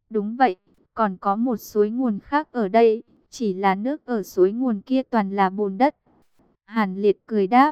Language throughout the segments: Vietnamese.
Đúng vậy, còn có một suối nguồn khác ở đây, chỉ là nước ở suối nguồn kia toàn là bùn đất. Hàn Liệt cười đáp,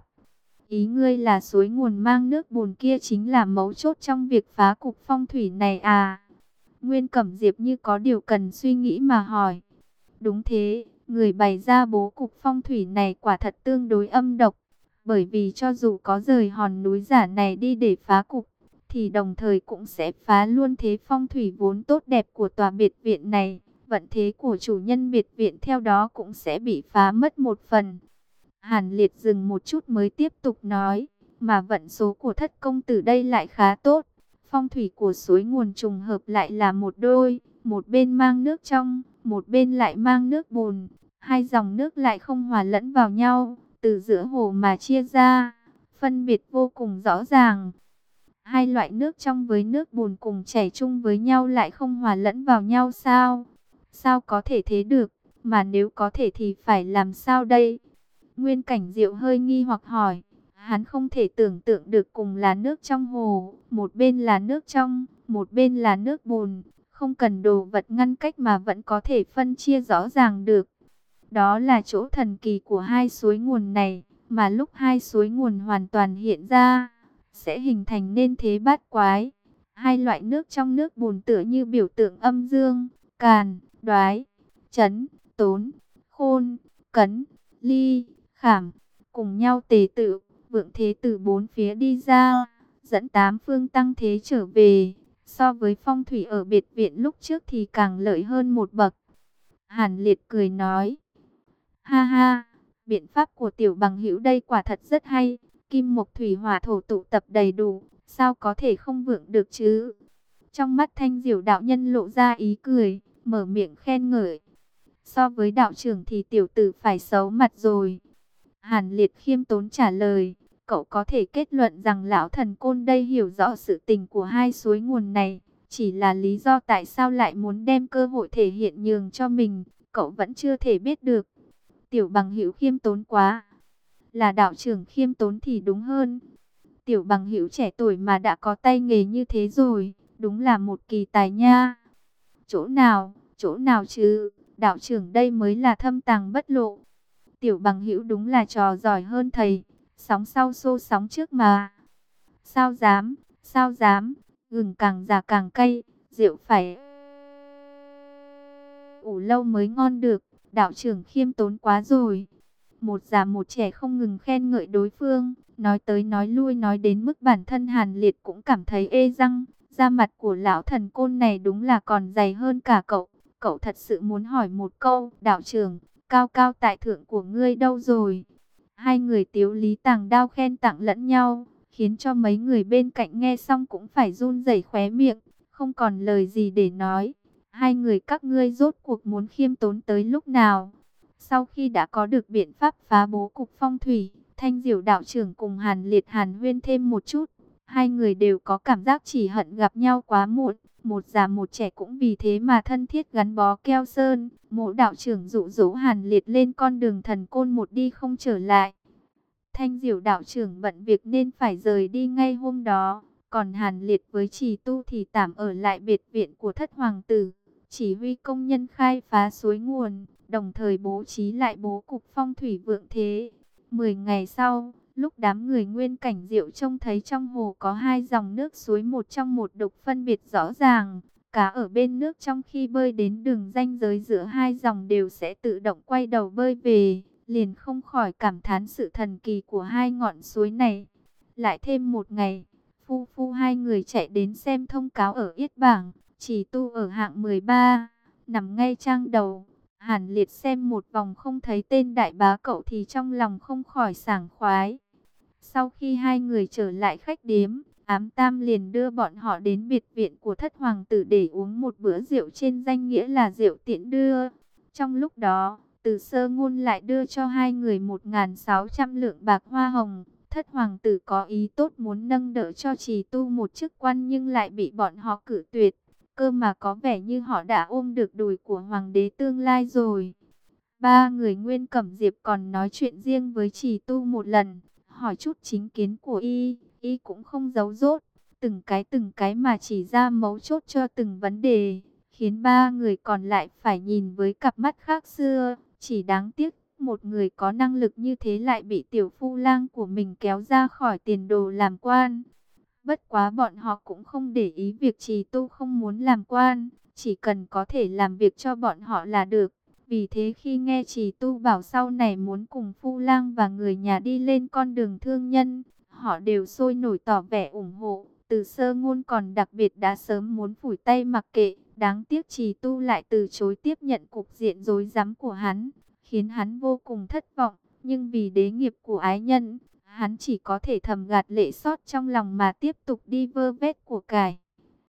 ý ngươi là suối nguồn mang nước bùn kia chính là mấu chốt trong việc phá cục phong thủy này à? Nguyên Cẩm Diệp như có điều cần suy nghĩ mà hỏi. Đúng thế, người bày ra bố cục phong thủy này quả thật tương đối âm độc. Bởi vì cho dù có rời hòn núi giả này đi để phá cục, thì đồng thời cũng sẽ phá luôn thế phong thủy vốn tốt đẹp của tòa biệt viện này. Vận thế của chủ nhân biệt viện theo đó cũng sẽ bị phá mất một phần. Hàn Liệt dừng một chút mới tiếp tục nói, mà vận số của Thất công tử đây lại khá tốt. Phong thủy của suối nguồn trùng hợp lại là một đôi, một bên mang nước trong, một bên lại mang nước bùn. Hai dòng nước lại không hòa lẫn vào nhau, từ giữa hồ mà chia ra, phân biệt vô cùng rõ ràng. Hai loại nước trong với nước bùn cùng chảy chung với nhau lại không hòa lẫn vào nhau sao? Sao có thể thế được? Mà nếu có thể thì phải làm sao đây? Nguyên Cảnh Diệu hơi nghi hoặc hỏi. Hắn không thể tưởng tượng được cùng là nước trong hồ, một bên là nước trong, một bên là nước bùn, không cần đồ vật ngăn cách mà vẫn có thể phân chia rõ ràng được. Đó là chỗ thần kỳ của hai suối nguồn này, mà lúc hai suối nguồn hoàn toàn hiện ra, sẽ hình thành nên thế bát quái. Hai loại nước trong nước bùn tựa như biểu tượng âm dương, càn, đoái, chấn, tốn, khôn, cấn, ly, khảm, cùng nhau tề tự, vượng thế từ bốn phía đi ra, dẫn tám phương tăng thế trở về. So với phong thủy ở biệt viện lúc trước thì càng lợi hơn một bậc. Hàn Liệt cười nói, ha ha, biện pháp của tiểu bằng hữu đây quả thật rất hay, kim mộc thủy hỏa thổ tụ tập đầy đủ, sao có thể không vượng được chứ? Trong mắt Thanh Diểu đạo nhân lộ ra ý cười, mở miệng khen ngợi. So với đạo trưởng thì tiểu tử phải xấu mặt rồi. Hàn Liệt khiêm tốn trả lời, cậu có thể kết luận rằng lão thần côn đây hiểu rõ sự tình của hai suối nguồn này, chỉ là lý do tại sao lại muốn đem cơ hội thể hiện nhường cho mình, cậu vẫn chưa thể biết được. Tiểu bằng hữu khiêm tốn quá, là đạo trưởng khiêm tốn thì đúng hơn. Tiểu bằng hữu trẻ tuổi mà đã có tay nghề như thế rồi, đúng là một kỳ tài nha. Chỗ nào chứ, đạo trưởng đây mới là thâm tàng bất lộ. Tiểu bằng hữu đúng là trò giỏi hơn thầy, sóng sau xô sóng trước mà. Sao dám, gừng càng già càng cay, rượu phải ủ lâu mới ngon được, đạo trưởng khiêm tốn quá rồi. Một già một trẻ không ngừng khen ngợi đối phương, nói tới nói lui nói đến mức bản thân Hàn Liệt cũng cảm thấy ê răng. Da mặt của lão thần côn này đúng là còn dày hơn cả cậu. Cậu thật sự muốn hỏi một câu, đạo trưởng, cao cao tại thượng của ngươi đâu rồi? Hai người tiếu lý tàng đao khen tặng lẫn nhau, khiến cho mấy người bên cạnh nghe xong cũng phải run rẩy khóe miệng, không còn lời gì để nói. Hai người các ngươi rốt cuộc muốn khiêm tốn tới lúc nào? Sau khi đã có được biện pháp phá bố cục phong thủy, Thanh Diểu đạo trưởng cùng Hàn Liệt hàn huyên thêm một chút. Hai người đều có cảm giác chỉ hận gặp nhau quá muộn. Một già một trẻ cũng vì thế mà thân thiết gắn bó keo sơn. Mộ đạo trưởng dụ dỗ Hàn Liệt lên con đường thần côn một đi không trở lại. Thanh Diểu đạo trưởng bận việc nên phải rời đi ngay hôm đó. Còn Hàn Liệt với Trì Tu thì tạm ở lại biệt viện của thất hoàng tử, chỉ huy công nhân khai phá suối nguồn, đồng thời bố trí lại bố cục phong thủy vượng thế. 10 ngày sau, lúc đám người Nguyên Cảnh Diệu trông thấy trong hồ có hai dòng nước suối một trong một đục phân biệt rõ ràng, cá ở bên nước trong khi bơi đến đường ranh giới giữa hai dòng đều sẽ tự động quay đầu bơi về, liền không khỏi cảm thán sự thần kỳ của hai ngọn suối này. Lại thêm một ngày, phu hai người chạy đến xem thông cáo ở Yết Bảng, Chỉ Tu ở hạng 13, nằm ngay trang đầu. Hàn Liệt xem một vòng không thấy tên đại bá cậu thì trong lòng không khỏi sảng khoái. Sau khi hai người trở lại khách điếm, Ám Tam liền đưa bọn họ đến biệt viện của thất hoàng tử để uống một bữa rượu trên danh nghĩa là rượu tiễn đưa. Trong lúc đó, Từ Sơ Ngôn lại đưa cho hai người 1.600 lượng bạc hoa hồng. Thất hoàng tử có ý tốt muốn nâng đỡ cho Trì Tu một chức quan nhưng lại bị bọn họ cự tuyệt. Cơ mà có vẻ như họ đã ôm được đùi của hoàng đế tương lai rồi. Ba người Nguyên Cẩm Diệp còn nói chuyện riêng với Trì Tu một lần, hỏi chút chính kiến của y cũng không giấu dốt, từng cái mà chỉ ra mấu chốt cho từng vấn đề, khiến ba người còn lại phải nhìn với cặp mắt khác xưa. Chỉ đáng tiếc, một người có năng lực như thế lại bị tiểu phu lang của mình kéo ra khỏi tiền đồ làm quan. Bất quá bọn họ cũng không để ý việc Trì Tu không muốn làm quan, chỉ cần có thể làm việc cho bọn họ là được. Vì thế khi nghe Trì Tu bảo sau này muốn cùng Phu Lang và người nhà đi lên con đường thương nhân, họ đều sôi nổi tỏ vẻ ủng hộ. Từ Sơ Ngôn còn đặc biệt đã sớm muốn phủi tay mặc kệ, đáng tiếc Trì Tu lại từ chối tiếp nhận cục diện rối rắm của hắn, khiến hắn vô cùng thất vọng. Nhưng vì đế nghiệp của ái nhân, hắn chỉ có thể thầm gạt lệ xót trong lòng mà tiếp tục đi vơ vét của cải.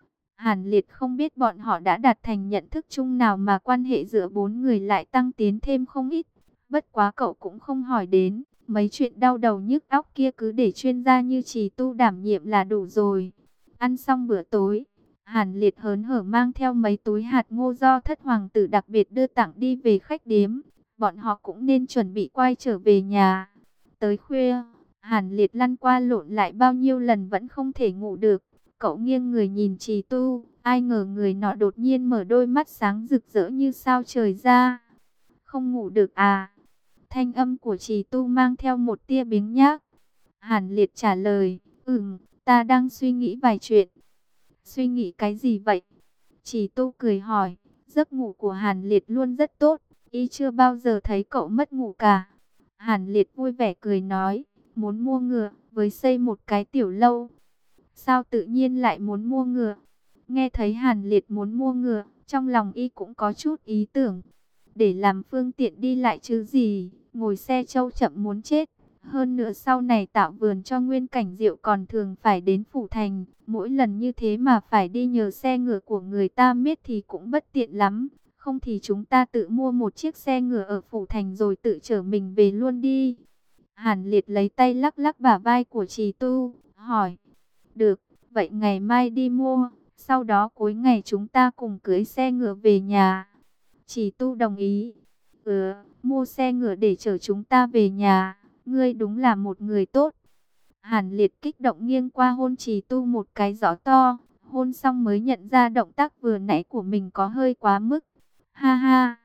Hàn Liệt không biết bọn họ đã đạt thành nhận thức chung nào mà quan hệ giữa bốn người lại tăng tiến thêm không ít. Bất quá cậu cũng không hỏi đến, mấy chuyện đau đầu nhức óc kia cứ để chuyên gia như Trì Tu đảm nhiệm là đủ rồi. Ăn xong bữa tối, Hàn Liệt hớn hở mang theo mấy túi hạt ngô do thất hoàng tử đặc biệt đưa tặng đi về khách điếm. Bọn họ cũng nên chuẩn bị quay trở về nhà. Tới khuya, Hàn Liệt lăn qua lộn lại bao nhiêu lần vẫn không thể ngủ được. Cậu nghiêng người nhìn Trì Tu, ai ngờ người nọ đột nhiên mở đôi mắt sáng rực rỡ như sao trời ra. Không ngủ được à? Thanh âm của Trì Tu mang theo một tia biếng nhác. Hàn Liệt trả lời, ta đang suy nghĩ vài chuyện. Suy nghĩ cái gì vậy? Trì Tu cười hỏi, giấc ngủ của Hàn Liệt luôn rất tốt, y chưa bao giờ thấy cậu mất ngủ cả. Hàn Liệt vui vẻ cười nói, muốn mua ngựa, với xây một cái tiểu lâu. Sao tự nhiên lại muốn mua ngựa? Nghe thấy Hàn Liệt muốn mua ngựa, trong lòng y cũng có chút ý tưởng. Để làm phương tiện đi lại chứ gì, ngồi xe trâu chậm muốn chết. Hơn nữa sau này tạo vườn cho Nguyên Cảnh Diệu còn thường phải đến Phủ Thành. Mỗi lần như thế mà phải đi nhờ xe ngựa của người ta miết thì cũng bất tiện lắm. Không thì chúng ta tự mua một chiếc xe ngựa ở Phủ Thành rồi tự chở mình về luôn đi. Hàn Liệt lấy tay lắc lắc bả vai của Trì Tu, hỏi. Được, vậy ngày mai đi mua, sau đó cuối ngày chúng ta cùng cưới xe ngựa về nhà. Trì Tu đồng ý. Mua xe ngựa để chở chúng ta về nhà, ngươi đúng là một người tốt. Hàn Liệt kích động nghiêng qua hôn Trì Tu một cái rõ to, hôn xong mới nhận ra động tác vừa nãy của mình có hơi quá mức. Ha ha,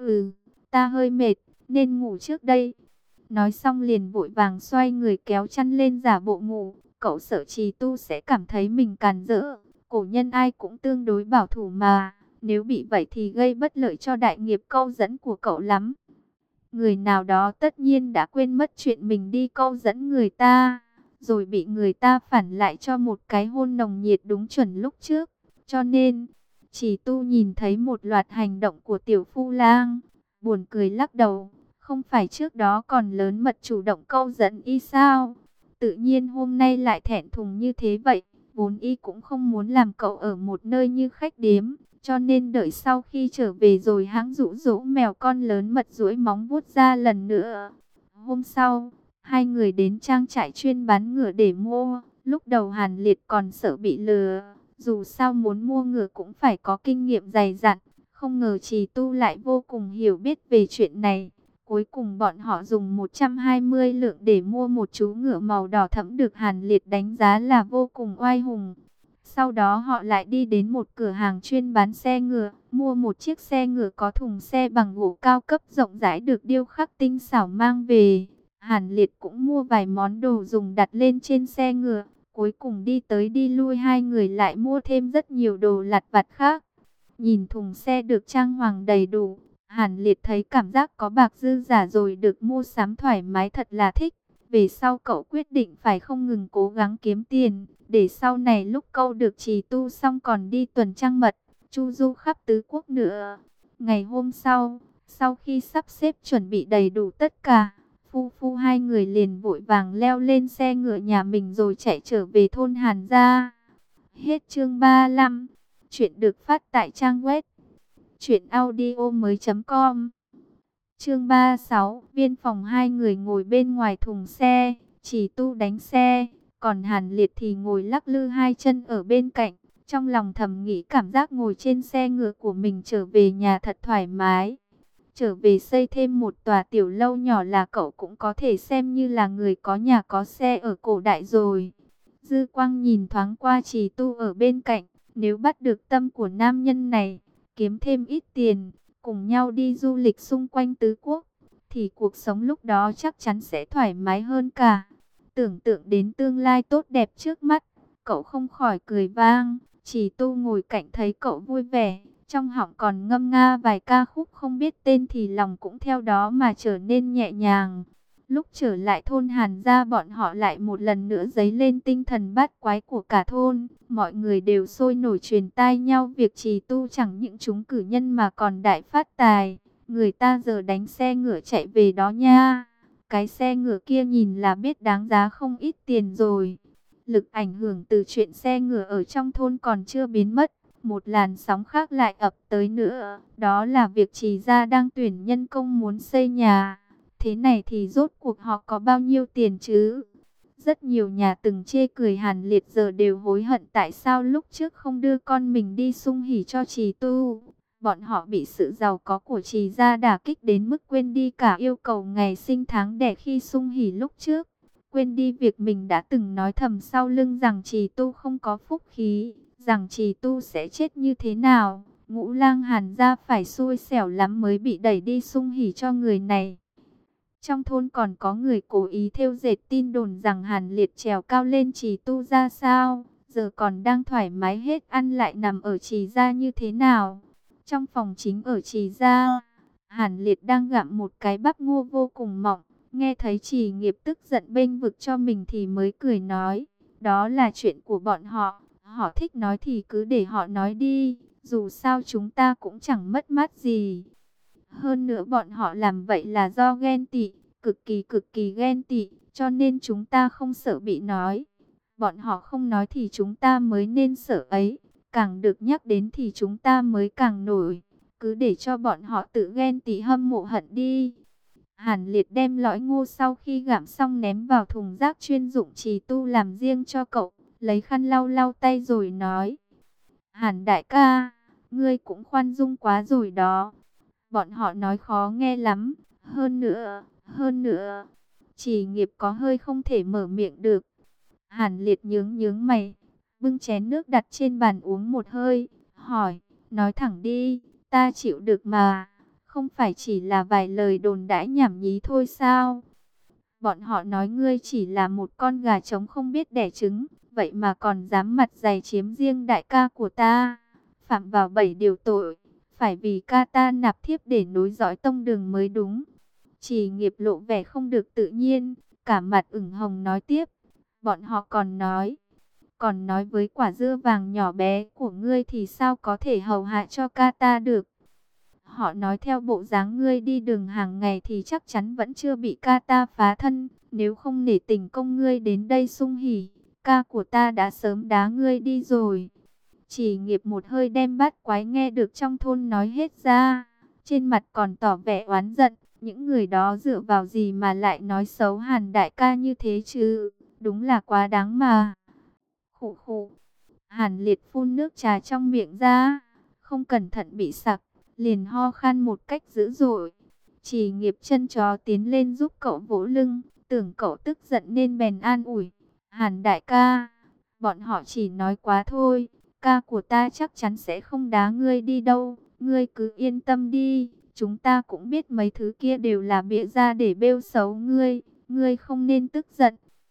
ta hơi mệt, nên ngủ trước đây. Nói xong liền vội vàng xoay người kéo chăn lên giả bộ ngủ. Cậu sợ Trì Tu sẽ cảm thấy mình càn rỡ. Cổ nhân ai cũng tương đối bảo thủ mà. Nếu bị vậy thì gây bất lợi cho đại nghiệp câu dẫn của cậu lắm. Người nào đó tất nhiên đã quên mất chuyện mình đi câu dẫn người ta, rồi bị người ta phản lại cho một cái hôn nồng nhiệt đúng chuẩn lúc trước. Cho nên, Trì Tu nhìn thấy một loạt hành động của tiểu phu lang, buồn cười lắc đầu. Không phải trước đó còn lớn mật chủ động câu dẫn y sao? Tự nhiên hôm nay lại thẹn thùng như thế vậy. Vốn y cũng không muốn làm cậu ở một nơi như khách điếm, cho nên đợi sau khi trở về rồi hãng dụ dỗ mèo con lớn mật duỗi móng vuốt ra lần nữa. Hôm sau, hai người đến trang trại chuyên bán ngựa để mua. Lúc đầu Hàn Liệt còn sợ bị lừa, dù sao muốn mua ngựa cũng phải có kinh nghiệm dày dặn. Không ngờ Trì Tu lại vô cùng hiểu biết về chuyện này. Cuối cùng bọn họ dùng 120 lượng để mua một chú ngựa màu đỏ thẫm được Hàn Liệt đánh giá là vô cùng oai hùng. Sau đó họ lại đi đến một cửa hàng chuyên bán xe ngựa, mua một chiếc xe ngựa có thùng xe bằng gỗ cao cấp rộng rãi được điêu khắc tinh xảo mang về. Hàn Liệt cũng mua vài món đồ dùng đặt lên trên xe ngựa. Cuối cùng đi tới đi lui hai người lại mua thêm rất nhiều đồ lặt vặt khác. Nhìn thùng xe được trang hoàng đầy đủ, Hàn Liệt thấy cảm giác có bạc dư giả rồi được mua sắm thoải mái thật là thích. Về sau cậu quyết định phải không ngừng cố gắng kiếm tiền, để sau này lúc câu được Trì Tu xong còn đi tuần trăng mật, chu du khắp tứ quốc nữa. Ngày hôm sau, sau khi sắp xếp chuẩn bị đầy đủ tất cả, phu hai người liền vội vàng leo lên xe ngựa nhà mình rồi chạy trở về thôn Hàn gia. Hết chương 35. Chuyện được phát tại trang web truyệnaudiomoi.com. Chương 36, viên phòng hai người ngồi bên ngoài thùng xe, Trì Tu đánh xe, còn Hàn Liệt thì ngồi lắc lư hai chân ở bên cạnh, trong lòng thầm nghĩ cảm giác ngồi trên xe ngựa của mình trở về nhà thật thoải mái. Trở về xây thêm một tòa tiểu lâu nhỏ là cậu cũng có thể xem như là người có nhà có xe ở cổ đại rồi. Dư Quang nhìn thoáng qua Trì Tu ở bên cạnh, nếu bắt được tâm của nam nhân này, kiếm thêm ít tiền, cùng nhau đi du lịch xung quanh tứ quốc, thì cuộc sống lúc đó chắc chắn sẽ thoải mái hơn cả. Tưởng tượng đến tương lai tốt đẹp trước mắt, cậu không khỏi cười vang. Chỉ Tu ngồi cạnh thấy cậu vui vẻ, trong họng còn ngâm nga vài ca khúc không biết tên thì lòng cũng theo đó mà trở nên nhẹ nhàng. Lúc trở lại thôn Hàn gia, bọn họ lại một lần nữa dấy lên tinh thần bát quái của cả thôn. Mọi người đều sôi nổi truyền tai nhau việc Trì Tu chẳng những trúng cử nhân mà còn đại phát tài. Người ta giờ đánh xe ngựa chạy về đó nha. Cái xe ngựa kia nhìn là biết đáng giá không ít tiền rồi. Lực ảnh hưởng từ chuyện xe ngựa ở trong thôn còn chưa biến mất. Một làn sóng khác lại ập tới nữa. Đó là việc Trì gia đang tuyển nhân công muốn xây nhà. Thế này thì rốt cuộc họ có bao nhiêu tiền chứ? Rất nhiều nhà từng chê cười Hàn Liệt giờ đều hối hận tại sao lúc trước không đưa con mình đi sung hỉ cho Trì Tu. Bọn họ bị sự giàu có của Trì gia đả kích đến mức quên đi cả yêu cầu ngày sinh tháng đẻ khi sung hỉ lúc trước. Quên đi việc mình đã từng nói thầm sau lưng rằng Trì Tu không có phúc khí, rằng Trì Tu sẽ chết như thế nào. Ngũ Lang Hàn gia phải xui xẻo lắm mới bị đẩy đi sung hỉ cho người này. Trong thôn còn có người cố ý thêu dệt tin đồn rằng Hàn Liệt trèo cao lên Trì Tu ra sao, giờ còn đang thoải mái hết ăn lại nằm ở Trì gia như thế nào. Trong phòng chính ở Trì gia, Hàn Liệt đang gặm một cái bắp ngô vô cùng mỏng, nghe thấy Trì Nghiệp tức giận bênh vực cho mình thì mới cười nói, đó là chuyện của bọn họ, họ thích nói thì cứ để họ nói đi, dù sao chúng ta cũng chẳng mất mát gì. Hơn nữa bọn họ làm vậy là do ghen tị, cực kỳ ghen tị, cho nên chúng ta không sợ bị nói. Bọn họ không nói thì chúng ta mới nên sợ ấy, càng được nhắc đến thì chúng ta mới càng nổi. Cứ để cho bọn họ tự ghen tị hâm mộ hận đi. Hàn Liệt đem lõi ngô sau khi gặm xong ném vào thùng rác chuyên dụng Trì Tu làm riêng cho cậu, lấy khăn lau lau tay rồi nói. Hàn đại ca, ngươi cũng khoan dung quá rồi đó. Bọn họ nói khó nghe lắm. Hơn nữa. Chỉ Nghiệp có hơi không thể mở miệng được. Hàn Liệt nhướng mày, bưng chén nước đặt trên bàn uống một hơi, hỏi, nói thẳng đi, ta chịu được mà, không phải chỉ là vài lời đồn đãi nhảm nhí thôi sao? Bọn họ nói ngươi chỉ là một con gà trống không biết đẻ trứng, vậy mà còn dám mặt dày chiếm riêng đại ca của ta, phạm vào 7 điều tội. Phải vì ca ta nạp thiếp để nối dõi tông đường mới đúng. Chỉ Nghiệp lộ vẻ không được tự nhiên, cả mặt ửng hồng nói tiếp. Bọn họ còn nói với quả dưa vàng nhỏ bé của ngươi thì sao có thể hầu hạ cho ca ta được. Họ nói theo bộ dáng ngươi đi đường hàng ngày thì chắc chắn vẫn chưa bị ca ta phá thân. Nếu không nể tình công ngươi đến đây sung hỉ, ca của ta đã sớm đá ngươi đi rồi. Chỉ Nghiệp một hơi đem bát quái nghe được trong thôn nói hết ra, trên mặt còn tỏ vẻ oán giận, những người đó dựa vào gì mà lại nói xấu Hàn đại ca như thế chứ, đúng là quá đáng mà. Khụ khụ, Hàn Liệt phun nước trà trong miệng ra, không cẩn thận bị sặc, liền ho khan một cách dữ dội. Chỉ Nghiệp chân chó tiến lên giúp cậu vỗ lưng, tưởng cậu tức giận nên bèn an ủi, Hàn đại ca, bọn họ chỉ nói quá thôi. Ca của ta chắc chắn sẽ không đá ngươi đi đâu, ngươi cứ yên tâm đi, chúng ta cũng biết mấy thứ kia đều là bịa ra để bêu xấu ngươi, ngươi không nên tức giận.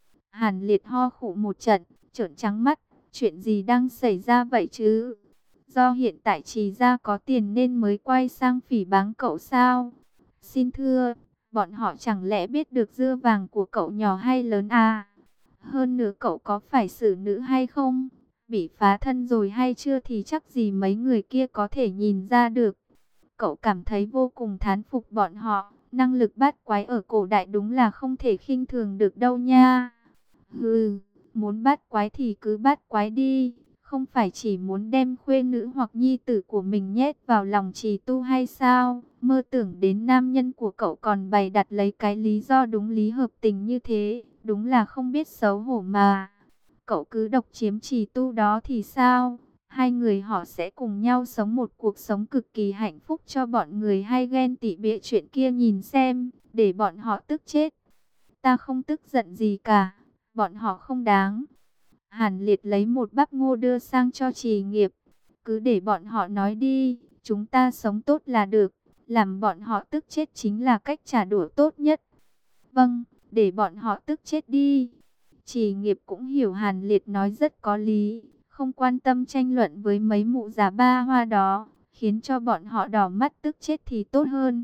Hàn Liệt ho khụ một trận, trợn trắng mắt, chuyện gì đang xảy ra vậy chứ? Do hiện tại Trì gia có tiền nên mới quay sang phỉ báng cậu sao? Xin thưa, bọn họ chẳng lẽ biết được dưa vàng của cậu nhỏ hay lớn à? Hơn nữa cậu có phải xử nữ hay không? Bị phá thân rồi hay chưa thì chắc gì mấy người kia có thể nhìn ra được. Cậu cảm thấy vô cùng thán phục bọn họ. Năng lực bát quái ở cổ đại đúng là không thể khinh thường được đâu nha. Hừ, muốn bát quái thì cứ bát quái đi. Không phải chỉ muốn đem khuê nữ hoặc nhi tử của mình nhét vào lòng Trì Tu hay sao? Mơ tưởng đến nam nhân của cậu còn bày đặt lấy cái lý do đúng lý hợp tình như thế. Đúng là không biết xấu hổ mà. Cậu cứ độc chiếm Trì Tu đó thì sao? Hai người họ sẽ cùng nhau sống một cuộc sống cực kỳ hạnh phúc cho bọn người hay ghen tị bịa chuyện kia nhìn xem, để bọn họ tức chết. Ta không tức giận gì cả, bọn họ không đáng. Hàn Liệt lấy một bắp ngô đưa sang cho Trì Nghiệp. Cứ để bọn họ nói đi, chúng ta sống tốt là được, làm bọn họ tức chết chính là cách trả đũa tốt nhất. Vâng, để bọn họ tức chết đi. Trì Nghiệp cũng hiểu Hàn Liệt nói rất có lý, không quan tâm tranh luận với mấy mụ già ba hoa đó, khiến cho bọn họ đỏ mắt tức chết thì tốt hơn.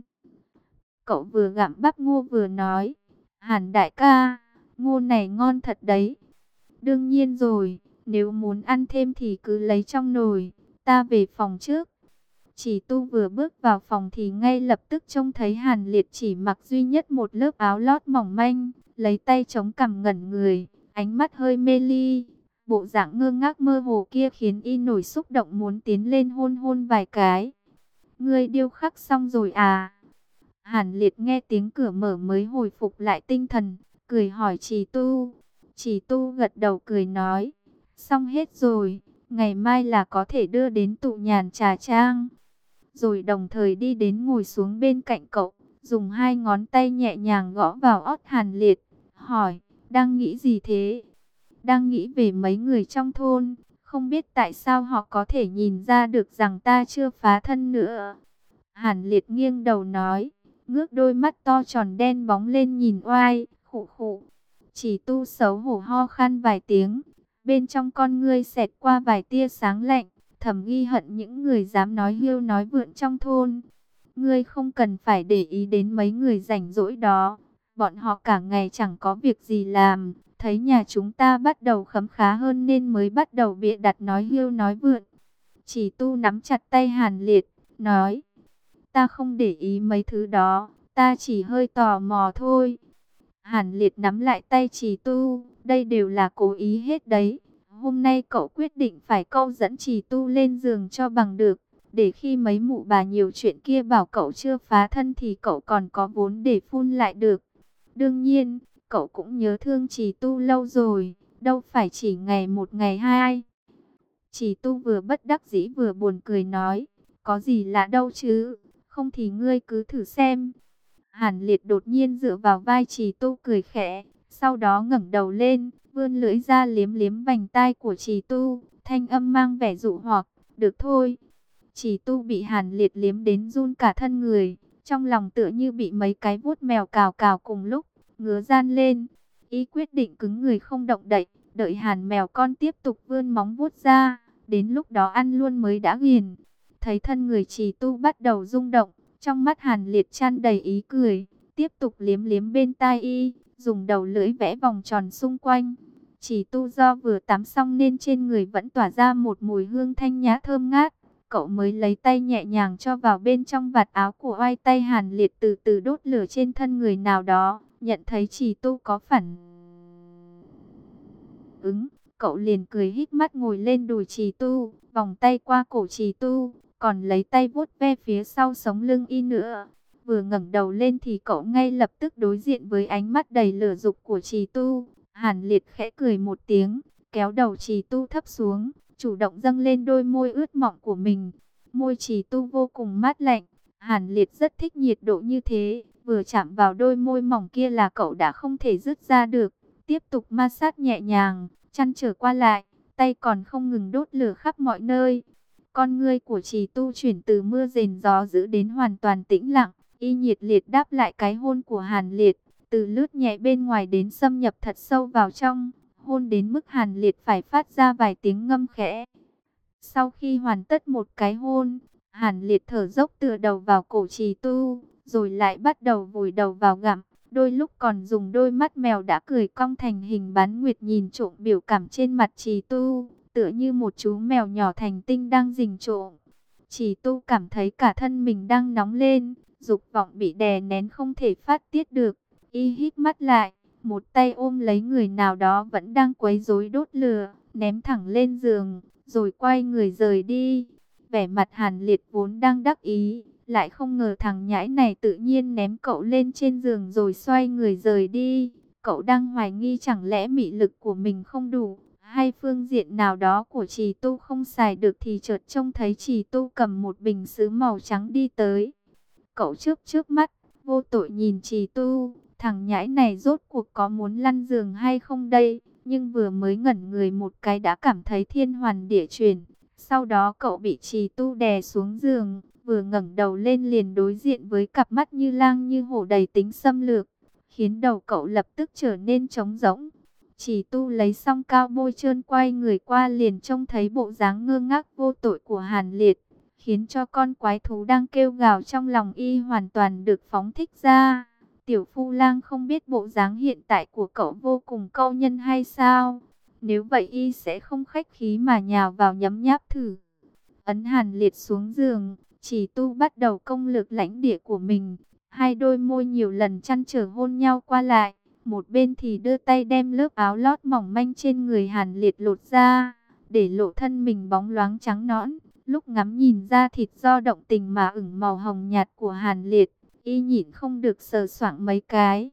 Cậu vừa gặm bắp ngô vừa nói, Hàn đại ca, ngô này ngon thật đấy. Đương nhiên rồi, nếu muốn ăn thêm thì cứ lấy trong nồi, ta về phòng trước. Chỉ Tu vừa bước vào phòng thì ngay lập tức trông thấy Hàn Liệt chỉ mặc duy nhất một lớp áo lót mỏng manh, lấy tay chống cằm ngẩn người, ánh mắt hơi mê ly. Bộ dạng ngơ ngác mơ hồ kia khiến y nổi xúc động muốn tiến lên hôn hôn vài cái. Ngươi điêu khắc xong rồi à? Hàn Liệt nghe tiếng cửa mở mới hồi phục lại tinh thần, cười hỏi Trì Tu. Trì Tu gật đầu cười nói, xong hết rồi, ngày mai là có thể đưa đến tụ nhàn trà trang. Rồi đồng thời đi đến ngồi xuống bên cạnh cậu, dùng hai ngón tay nhẹ nhàng gõ vào ót Hàn Liệt, hỏi, đang nghĩ gì thế? Đang nghĩ về mấy người trong thôn, không biết tại sao họ có thể nhìn ra được rằng ta chưa phá thân nữa. Hàn Liệt nghiêng đầu nói, ngước đôi mắt to tròn đen bóng lên nhìn oai, khụ khụ. Chỉ Tu xấu hổ ho khan vài tiếng, bên trong con ngươi xẹt qua vài tia sáng lạnh, thầm ghi hận những người dám nói hiêu nói vượn trong thôn. Ngươi không cần phải để ý đến mấy người rảnh rỗi đó, bọn họ cả ngày chẳng có việc gì làm, thấy nhà chúng ta bắt đầu khấm khá hơn nên mới bắt đầu bịa đặt nói hiêu nói vượn. Chỉ Tu nắm chặt tay Hàn Liệt, nói, ta không để ý mấy thứ đó, ta chỉ hơi tò mò thôi. Hàn Liệt nắm lại tay Trì Tu, đây đều là cố ý hết đấy. Hôm nay cậu quyết định phải câu dẫn Trì Tu lên giường cho bằng được, để khi mấy mụ bà nhiều chuyện kia bảo cậu chưa phá thân thì cậu còn có vốn để phun lại được. Đương nhiên, cậu cũng nhớ thương Trì Tu lâu rồi, đâu phải chỉ ngày một ngày hai. Trì Tu vừa bất đắc dĩ vừa buồn cười nói, có gì lạ đâu chứ, không thì ngươi cứ thử xem. Hàn Liệt đột nhiên dựa vào vai Trì Tu cười khẽ, sau đó ngẩng đầu lên, vươn lưỡi ra liếm liếm vành tai của Trì Tu, thanh âm mang vẻ dụ hoặc, được thôi. Trì Tu bị Hàn Liệt liếm đến run cả thân người, trong lòng tựa như bị mấy cái vuốt mèo cào cào cùng lúc, ngứa ran lên. Y quyết định cứng người không động đậy, đợi Hàn mèo con tiếp tục vươn móng vuốt ra, đến lúc đó ăn luôn mới đã ghiền. Thấy thân người Trì Tu bắt đầu rung động, trong mắt Hàn Liệt tràn đầy ý cười, tiếp tục liếm liếm bên tai y, dùng đầu lưỡi vẽ vòng tròn xung quanh. Trì Tu do vừa tắm xong nên trên người vẫn tỏa ra một mùi hương thanh nhã thơm ngát. Cậu mới lấy tay nhẹ nhàng cho vào bên trong vạt áo của oai, tay Hàn Liệt từ từ đốt lửa trên thân người nào đó, nhận thấy Trì Tu có phản ứng, cậu liền cười híp mắt ngồi lên đùi Trì Tu, vòng tay qua cổ Trì Tu, còn lấy tay vuốt ve phía sau sống lưng y nữa. Vừa ngẩng đầu lên thì cậu ngay lập tức đối diện với ánh mắt đầy lửa dục của Trì Tu. Hàn Liệt khẽ cười một tiếng, kéo đầu Trì Tu thấp xuống, chủ động dâng lên đôi môi ướt mọng của mình. Môi Trì Tu vô cùng mát lạnh, Hàn Liệt rất thích nhiệt độ như thế, vừa chạm vào đôi môi mỏng kia là cậu đã không thể dứt ra được. Tiếp tục ma sát nhẹ nhàng, chăn trở qua lại, tay còn không ngừng đốt lửa khắp mọi nơi. Con ngươi của Trì Tu chuyển từ mưa rền gió dữ đến hoàn toàn tĩnh lặng, y nhiệt liệt đáp lại cái hôn của Hàn Liệt, từ lướt nhẹ bên ngoài đến xâm nhập thật sâu vào trong, hôn đến mức Hàn Liệt phải phát ra vài tiếng ngâm khẽ. Sau khi hoàn tất một cái hôn, Hàn Liệt thở dốc tựa đầu vào cổ Trì Tu, rồi lại bắt đầu vùi đầu vào gặm, đôi lúc còn dùng đôi mắt mèo đã cười cong thành hình bán nguyệt nhìn trộm biểu cảm trên mặt Trì Tu, tựa như một chú mèo nhỏ thành tinh đang rình trộm. Trì Tu cảm thấy cả thân mình đang nóng lên, dục vọng bị đè nén không thể phát tiết được. Y hít mắt lại, một tay ôm lấy người nào đó vẫn đang quấy rối đốt lửa, ném thẳng lên giường, rồi quay người rời đi. Vẻ mặt Hàn Liệt vốn đang đắc ý, lại không ngờ thằng nhãi này tự nhiên ném cậu lên trên giường rồi xoay người rời đi. Cậu đang hoài nghi chẳng lẽ mị lực của mình không đủ, hay phương diện nào đó của Trì Tu không xài được, thì chợt trông thấy Trì Tu cầm một bình sứ màu trắng đi tới. Cậu trước mắt, vô tội nhìn Trì Tu, thằng nhãi này rốt cuộc có muốn lăn giường hay không đây? Nhưng vừa mới ngẩn người một cái đã cảm thấy thiên hoàn địa chuyển. Sau đó cậu bị Trì Tu đè xuống giường, vừa ngẩng đầu lên liền đối diện với cặp mắt như lang như hổ đầy tính xâm lược, khiến đầu cậu lập tức trở nên trống rỗng. Chỉ Tu lấy xong cao bôi trơn quay người qua liền trông thấy bộ dáng ngơ ngác vô tội của Hàn Liệt, khiến cho con quái thú đang kêu gào trong lòng y hoàn toàn được phóng thích ra. Tiểu Phu Lang không biết bộ dáng hiện tại của cậu vô cùng câu nhân hay sao? Nếu vậy y sẽ không khách khí mà nhào vào nhấm nháp thử. Ấn Hàn Liệt xuống giường, Chỉ Tu bắt đầu công lược lãnh địa của mình. Hai đôi môi nhiều lần chăn trở hôn nhau qua lại. Một bên thì đưa tay đem lớp áo lót mỏng manh trên người Hàn Liệt lột ra, để lộ thân mình bóng loáng trắng nõn. Lúc ngắm nhìn ra thịt do động tình mà ửng màu hồng nhạt của Hàn Liệt, y nhịn không được sờ soạng mấy cái.